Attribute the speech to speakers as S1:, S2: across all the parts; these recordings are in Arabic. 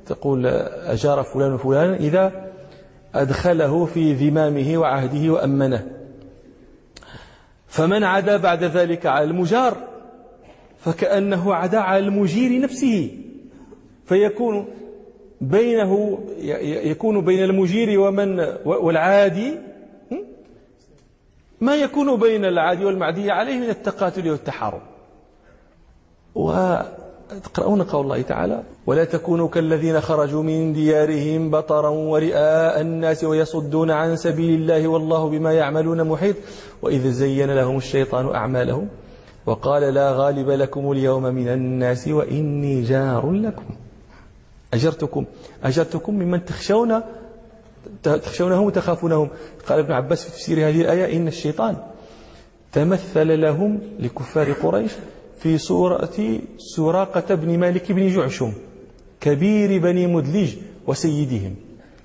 S1: تقول أجار فلان فلانا إذا أدخله في ذمامه وعهده وأمنه. فمن عدا بعد ذلك على المجار فكأنه عدا على المجير نفسه، فيكون بين المجير والعادي ما يكون بين العادي والمعدي عليه من التقاتل والتحارب. وتقرؤون قول الله تعالى: ولا تكونوا كالذين خرجوا من ديارهم بطرا ورئاء الناس ويصدون عن سبيل الله والله بما يعملون محيط وإذ زين لهم الشيطان أعمالهم وقال لا غالب لكم اليوم من الناس وإني جار لكم. أجرتكم ممن تخشونهم وتخافونهم. قال ابن عباس في تفسير هذه الآية: إن الشيطان تمثل لهم لكفار قريش في صورة سراقة بن مالك بن جعشم كبير بني مدلج وسيدهم،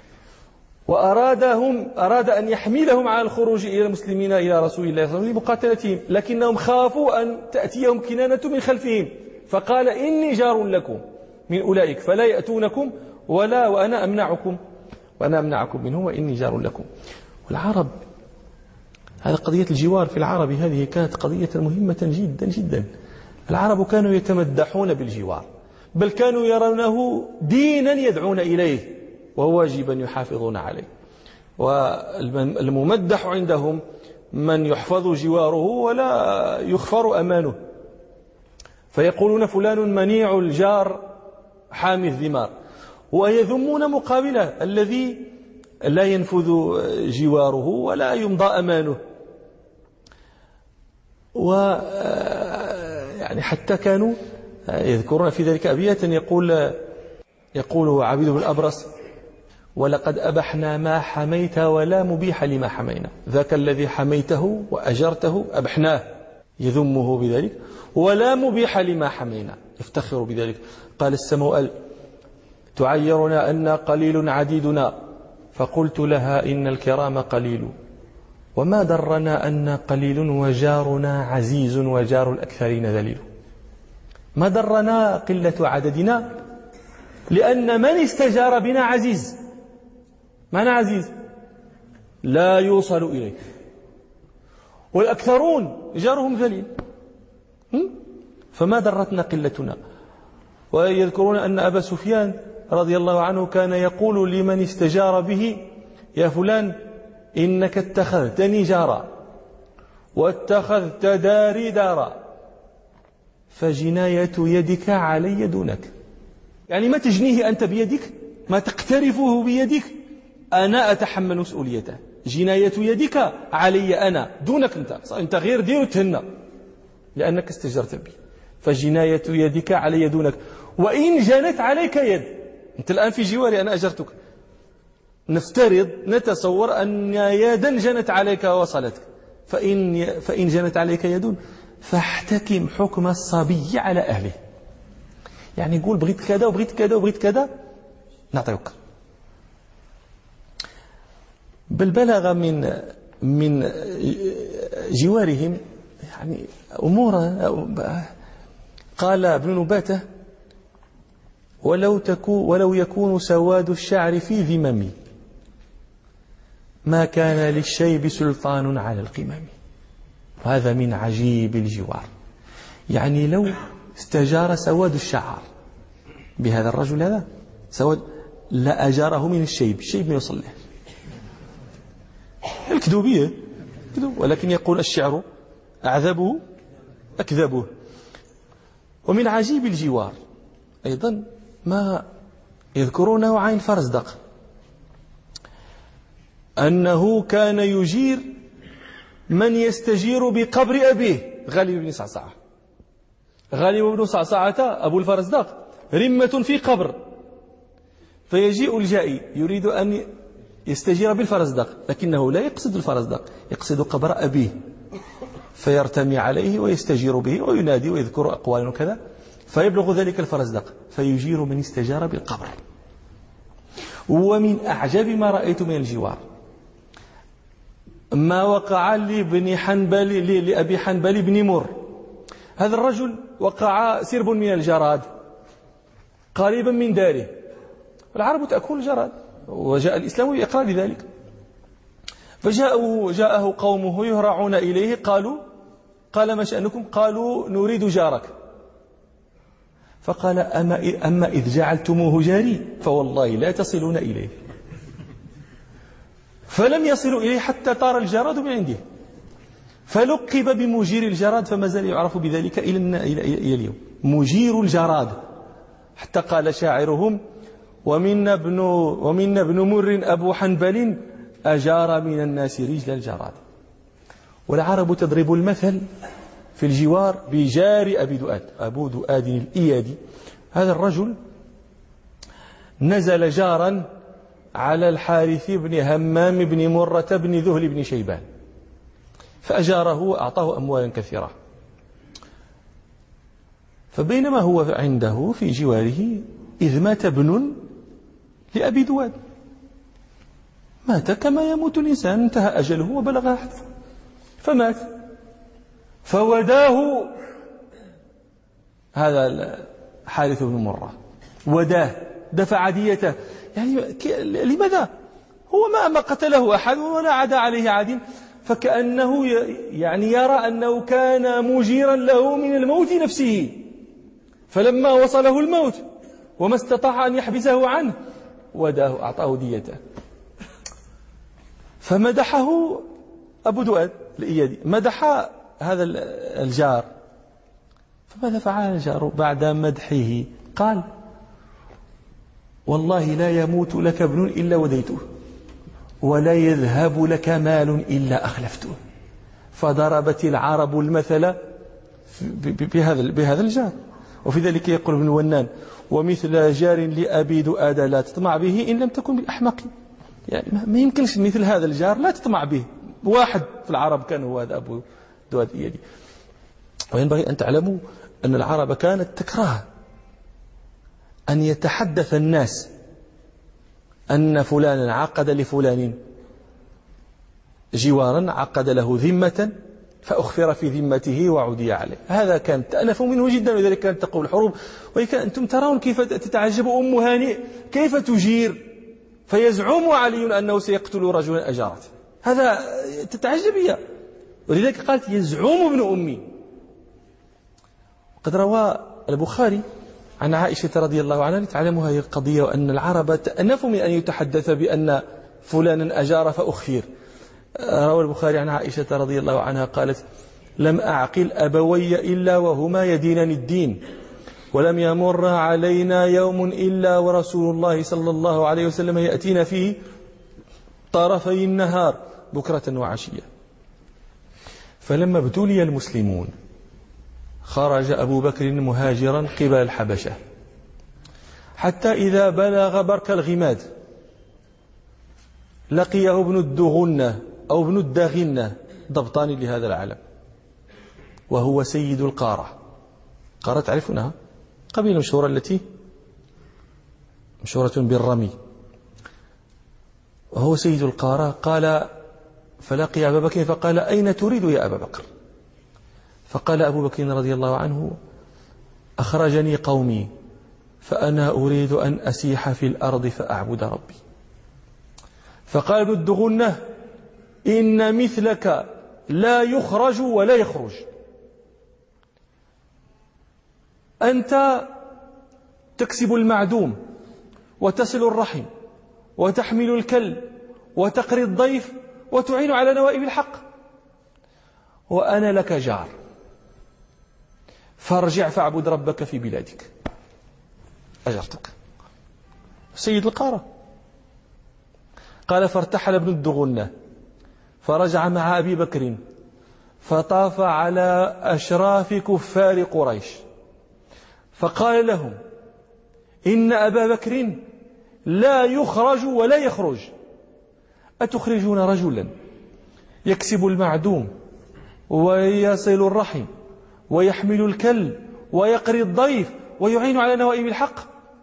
S1: أراد أن يحملهم على الخروج إلى المسلمين إلى رسول الله صلى الله عليه وسلم لمقاتلتهم، لكنهم خافوا أن تأتيهم كنانة من خلفهم، فقال: إني جار لكم من أولئك فلا يأتونكم وأنا أمنعكم منهم وإني جار لكم. والعرب، هذا قضية الجوار في العرب هذه كانت قضية مهمة جدا جدا. العرب كانوا يتمدحون بالجوار، بل كانوا يرونه دينا يدعون إليه وواجبا يحافظون عليه. والممدح عندهم من يحفظ جواره ولا يخفر أمانه، فيقولون فلان منيع الجار حامي الذمار، ويذمون مقابله الذي لا ينفذ جواره ولا يمضى أمانه. يعني حتى كانوا يذكرون في ذلك أبياتا يقول عبيد بن الأبرص: ولقد أبحنا ما حميت ولا مبيح لما حمينا، ذاك الذي حميته وأجرته أبحناه، يذمه بذلك، ولا مبيح لما حمينا، يفتخر بذلك. قال السموأل: تعيرنا أن قليل عديدنا، فقلت لها إن الكرام قليل، وما درنا أن قليل وجارنا عزيز وجار الأكثرين ذليل. ما درنا قلة عددنا، لأن من استجار بنا عزيز، معنى عزيز لا يوصل إليه، والأكثرون جارهم ذليل، فما درتنا قلتنا. ويذكرون أن أبا سفيان رضي الله عنه كان يقول لمن استجار به: يا فلان إنك اتخذتني جارا واتخذت داري دارا فجناية يدك علي دونك. يعني ما تجنيه أنت بيدك، ما تقترفه بيدك، أنا أتحمل مسؤوليته. جناية يدك علي أنا دونك أنت غير دير وتهنى لأنك استجرت بي، فجناية يدك علي دونك. وإن جنت عليك يد، أنت الآن في جواري أنا أجرتك، نفترض نتصور أن يدا جنت عليك ووصلتك، فإن جنت عليك يد فاحتكم حكم الصبي على أهله. يعني يقول بغيت كذا وبغيت كذا وبغيت كذا نعطيك. بل بلغ من جوارهم يعني أمورا. قال ابن نباتة: ولو يكون سواد الشعر في ذممي ما كان للشيب سلطان على القمم. هذا من عجيب الجوار. يعني لو استجار سواد الشعر بهذا الرجل هذا سواد لا أجاره من الشيب ما يوصل له الكذوبية كذوب، ولكن يقول الشعر أعذبه أكذبه. ومن عجيب الجوار أيضا ما يذكرونه عن الفرزدق، أنه كان يجير من يستجير بقبر أبيه غالب بن صعصعة. غالب بن صعصعة أبو الفرزدق رمة في قبر، فيجيء الجائي يريد أن يستجير بالفرزدق، لكنه لا يقصد الفرزدق، يقصد قبر أبيه، فيرتمي عليه ويستجير به وينادي ويذكر أقوال وكذا، فيبلغ ذلك الفرزدق فيجير من استجار بالقبر. ومن أعجب ما رأيت من الجوار ما وقع لأبي حنبل بن مر. هذا الرجل وقع سرب من الجراد قريبا من داره، العرب تأكل الجراد، وجاء الإسلام بإقرار ذلك. جاءه قومه يهرعون إليه، قال ما شأنكم؟ قالوا نريد جارك. فقال أما إذ جعلتموه جاري فوالله لا تصلون إليه. فلم يصلوا إليه حتى طار الجراد من عنده، فلقب بمجير الجراد، فما زال يعرف بذلك إلى اليوم، مجير الجراد. حتى قال شاعرهم: ومنا ابن مر أبو حنبل أجار من الناس رجل الجراد. والعرب تضرب المثل في الجوار بجار أبي دؤاد، أبو دؤاد الإيادي. هذا الرجل نزل جارا على الحارث بن همام بن مرة بن ذهل بن شيبان، فأجاره وأعطاه أموالا كثيرة. فبينما هو عنده في جواره إذ مات ابن لأبي دواد، مات كما يموت الإنسان، انتهى أجله وبلغ حتفه فمات. فوداه هذا حارث بن مرة، وداه، دفع ديته. يعني لماذا؟ هو ما قتله أحد ولا عدا عليه عاد، فكأنه يعني يرى أنه كان مجيرا له من الموت نفسه، فلما وصله الموت وما استطاع أن يحبسه عنه وداه، أعطاه ديته. فمدحه أبو دؤاد الإيادي، مدح هذا الجار. فماذا فعل الجار بعد مدحه؟ قال: والله لا يموت لك ابن إلا وديته، ولا يذهب لك مال إلا أخلفته. فضربت العرب المثل بهذا الجار. وفي ذلك يقول ابن ونان: ومثل جار لأبي دؤاد لا تطمع به إن لم تكن بالأحمق. يعني ما يمكنش مثل هذا الجار لا تطمع به. واحد في العرب كان هو هذا أبو دؤاد الإيادي. وينبغي أن تعلموا أن العرب كانت تكره أن يتحدث الناس أن فلانا عقد لفلان جوارا، عقد له ذمة فأخفر في ذمته وعدي عليه. هذا كان تألف منه جدا، ولذلك كانت تقول الحروب. أنتم ترون كيف تتعجب أم هانئ كيف تجير، فيزعم علي أنه سيقتل رجلا أجارته. هذا تتعجب هي، ولذلك قالت يزعم ابن أمي. قد روى البخاري عن عائشة رضي الله عنها لتعلموا هذه القضية، وأن العرب تأنفوا من أن يتحدث بأن فلانا أجار فأخفر. روى البخاري عن عائشة رضي الله عنها قالت: لم أعقل أبوي إلا وهما يدينني الدين، ولم يمر علينا يوم إلا ورسول الله صلى الله عليه وسلم يأتينا فيه طرفي النهار بكرة وعشية. فلما ابتلي المسلمون خرج أبو بكر مهاجرا قبل الحبشة، حتى إذا بلغ برك الغماد لقيه ابن الدغنة أو ابن الداغنة، ضبطان لهذا العالم، وهو سيد القارة. قارة تعرفونها، قبيلة مشهورة التي مشهورة بالرمي، وهو سيد القارة. قال فلقي أبا بكر فقال: أين تريد يا أبا بكر؟ فقال أبو بكر رضي الله عنه: أخرجني قومي فأنا أريد أن أسيح في الأرض فأعبد ربي. فقال ابن الدغنة: إن مثلك لا يخرج ولا يخرج، أنت تكسب المعدوم وتصل الرحم وتحمل الكل وتقري الضيف وتعين على نوائب الحق، وأنا لك جار، فارجع فاعبد ربك في بلادك، أجرتك. سيد القارة. قال: فارتحل ابن الدغنة فرجع مع أبي بكر فطاف على أشراف كفار قريش، فقال لهم: إن أبا بكر لا يخرج ولا يخرج، أتخرجون رجلا يكسب المعدوم ويصل الرحم ويحمل الكل ويقري الضيف ويعين على نوائب الحق؟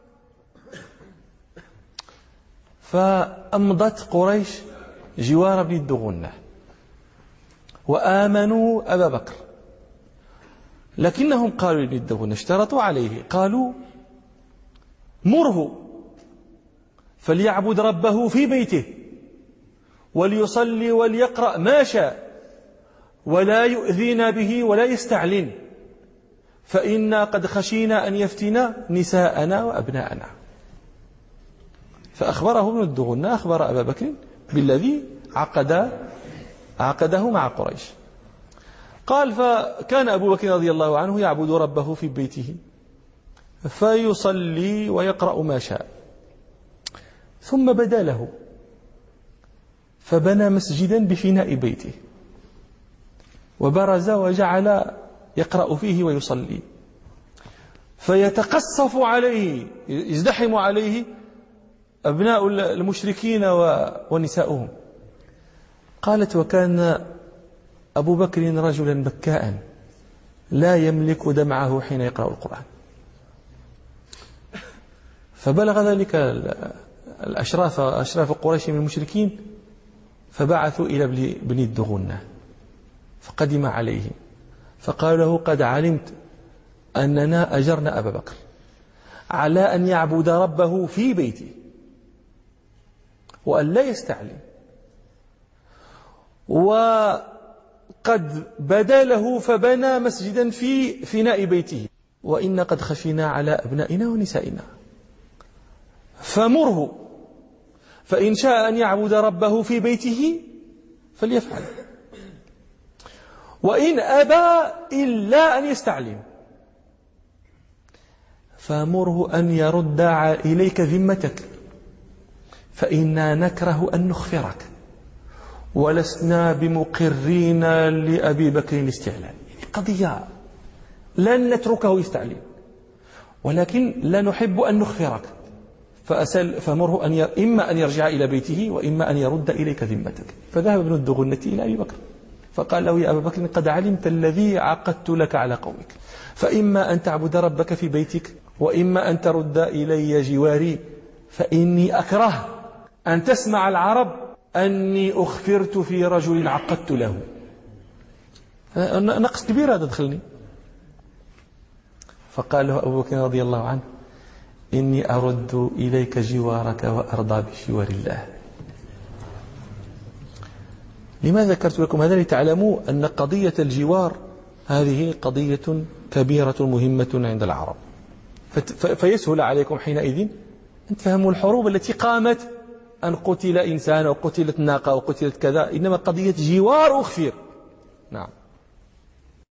S1: فأمضت قريش جوار ابن الدغنة وآمنوا أبا بكر، لكنهم قالوا لابن الدغنة، اشترطوا عليه، قالوا: مره فليعبد ربه في بيته وليصلي وليقرأ ما شاء ولا يؤذينا به ولا يستعلن، فإنا قد خشينا أن يفتنا نساءنا وأبناءنا. فأخبره ابن الدغنة، أخبر أبا بكر بالذي عقده مع قريش. قال: فكان أبو بكر رضي الله عنه يعبد ربه في بيته فيصلي ويقرأ ما شاء، ثم بدا له فبنى مسجدا بفناء بيته وبرز وجعل يقرأ فيه ويصلي، فيتقصف عليه، يزدحم عليه أبناء المشركين ونساؤهم. قالت: وكان أبو بكر رجلا بكاء لا يملك دمعه حين يقرأ القرآن. فبلغ ذلك أشراف قريش من المشركين، فبعثوا إلى ابن الدغنة فقدم عليه فقال له: قد علمت أننا أجرنا أبا بكر على أن يعبد ربه في بيته وأن لا يستعلم، وقد بدا له فبنى مسجدا في فناء بيته، وإن قد خشينا على أبنائنا ونسائنا، فمره، فإن شاء أن يعبد ربه في بيته فليفعل، وإن أبى إلا أن يستعلم فمره أن يرد إليك ذمتك، فإنا نكره أن نخفرك ولسنا بمقرين لأبي بكر الاستعلام. قضية لن نتركه يستعلم، ولكن لا نحب أن نخفرك، فمره إما أن يرجع إلى بيته وإما أن يرد إليك ذمتك. فذهب ابن الدغنة إلى أبي بكر فقال له: يا أبا بكر، قد علمت الذي عقدت لك على قومك، فإما أن تعبد ربك في بيتك وإما أن ترد إلي جواري، فإني أكره أن تسمع العرب أني أخفرت في رجل عقدت له. نقص كبير هذا دخلني. فقال له أبو بكر رضي الله عنه: إني أرد إليك جوارك وأرضى بجوار الله. لماذا ذكرت لكم هذا؟ لتعلموا أن قضية الجوار هذه قضية كبيرة مهمة عند العرب، فيسهل عليكم حينئذ أن تفهموا الحروب التي قامت أن قتل إنسان أو قتلت ناقة أو قتلت كذا، إنما قضية جوار أخفر. نعم.